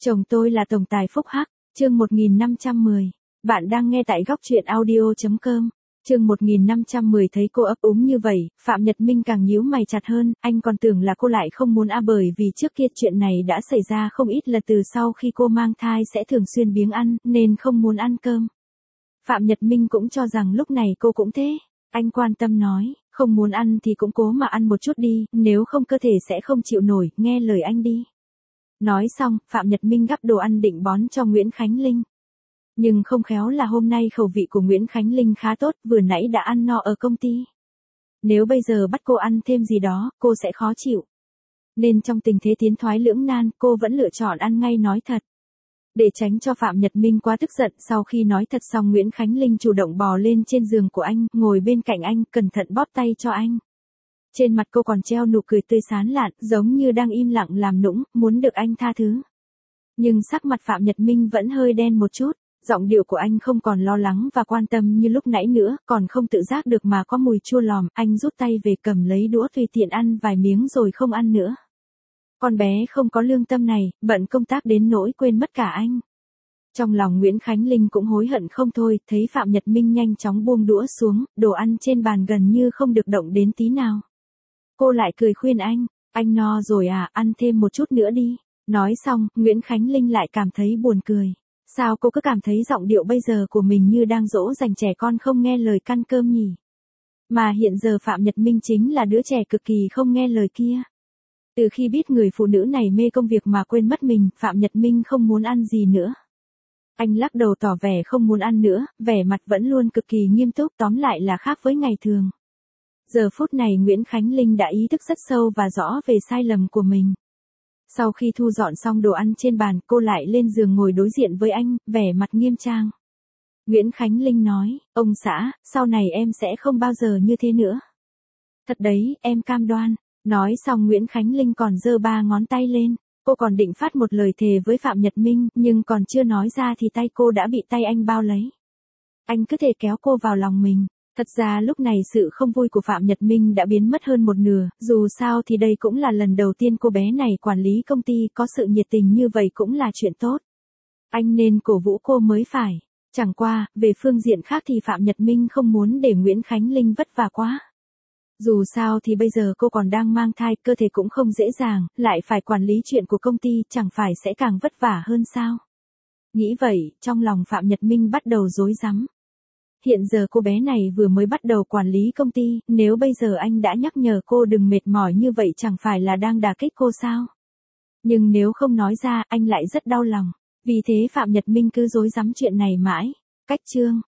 Chồng tôi là tổng tài phúc hắc, chương 1510. Bạn đang nghe tại góc truyện audio.com. Chương 1510 thấy cô ấp úng như vậy, Phạm Nhật Minh càng nhíu mày chặt hơn, anh còn tưởng là cô lại không muốn bởi vì trước kia chuyện này đã xảy ra không ít lần từ sau khi cô mang thai sẽ thường xuyên biếng ăn, nên không muốn ăn cơm. Phạm Nhật Minh cũng cho rằng lúc này cô cũng thế. Anh quan tâm nói, không muốn ăn thì cũng cố mà ăn một chút đi, nếu không cơ thể sẽ không chịu nổi, nghe lời anh đi. Nói xong, Phạm Nhật Minh gắp đồ ăn định bón cho Nguyễn Khánh Linh. Nhưng không khéo là hôm nay khẩu vị của Nguyễn Khánh Linh khá tốt, vừa nãy đã ăn no ở công ty. Nếu bây giờ bắt cô ăn thêm gì đó, cô sẽ khó chịu. Nên trong tình thế tiến thoái lưỡng nan, cô vẫn lựa chọn ăn ngay nói thật. Để tránh cho Phạm Nhật Minh quá tức giận, sau khi nói thật xong Nguyễn Khánh Linh chủ động bò lên trên giường của anh, ngồi bên cạnh anh, cẩn thận bóp tay cho anh. Trên mặt cô còn treo nụ cười tươi sán lạn, giống như đang im lặng làm nũng, muốn được anh tha thứ. Nhưng sắc mặt Phạm Nhật Minh vẫn hơi đen một chút, giọng điệu của anh không còn lo lắng và quan tâm như lúc nãy nữa, còn không tự giác được mà có mùi chua lòm, anh rút tay về cầm lấy đũa tùy tiện ăn vài miếng rồi không ăn nữa. Con bé không có lương tâm này, bận công tác đến nỗi quên mất cả anh. Trong lòng Nguyễn Khánh Linh cũng hối hận không thôi, thấy Phạm Nhật Minh nhanh chóng buông đũa xuống, đồ ăn trên bàn gần như không được động đến tí nào. Cô lại cười khuyên anh no rồi à, ăn thêm một chút nữa đi. Nói xong, Nguyễn Khánh Linh lại cảm thấy buồn cười. Sao cô cứ cảm thấy giọng điệu bây giờ của mình như đang dỗ dành trẻ con không nghe lời căn cơm nhỉ? Mà hiện giờ Phạm Nhật Minh chính là đứa trẻ cực kỳ không nghe lời kia. Từ khi biết người phụ nữ này mê công việc mà quên mất mình, Phạm Nhật Minh không muốn ăn gì nữa. Anh lắc đầu tỏ vẻ không muốn ăn nữa, vẻ mặt vẫn luôn cực kỳ nghiêm túc, tóm lại là khác với ngày thường. Giờ phút này Nguyễn Khánh Linh đã ý thức rất sâu và rõ về sai lầm của mình. Sau khi thu dọn xong đồ ăn trên bàn, cô lại lên giường ngồi đối diện với anh, vẻ mặt nghiêm trang. Nguyễn Khánh Linh nói, ông xã, sau này em sẽ không bao giờ như thế nữa. Thật đấy, em cam đoan. Nói xong Nguyễn Khánh Linh còn giơ 3 ngón tay lên. Cô còn định phát một lời thề với Phạm Nhật Minh, nhưng còn chưa nói ra thì tay cô đã bị tay anh bao lấy. Anh cứ thể kéo cô vào lòng mình. Thật ra lúc này sự không vui của Phạm Nhật Minh đã biến mất hơn một nửa, dù sao thì đây cũng là lần đầu tiên cô bé này quản lý công ty, có sự nhiệt tình như vậy cũng là chuyện tốt. Anh nên cổ vũ cô mới phải. Chẳng qua, về phương diện khác thì Phạm Nhật Minh không muốn để Nguyễn Khánh Linh vất vả quá. Dù sao thì bây giờ cô còn đang mang thai, cơ thể cũng không dễ dàng, lại phải quản lý chuyện của công ty, chẳng phải sẽ càng vất vả hơn sao? Nghĩ vậy, trong lòng Phạm Nhật Minh bắt đầu rối rắm. Hiện giờ cô bé này vừa mới bắt đầu quản lý công ty, nếu bây giờ anh đã nhắc nhở cô đừng mệt mỏi như vậy chẳng phải là đang đả kích cô sao? Nhưng nếu không nói ra, anh lại rất đau lòng. Vì thế Phạm Nhật Minh cứ rối rắm chuyện này mãi. Cách chương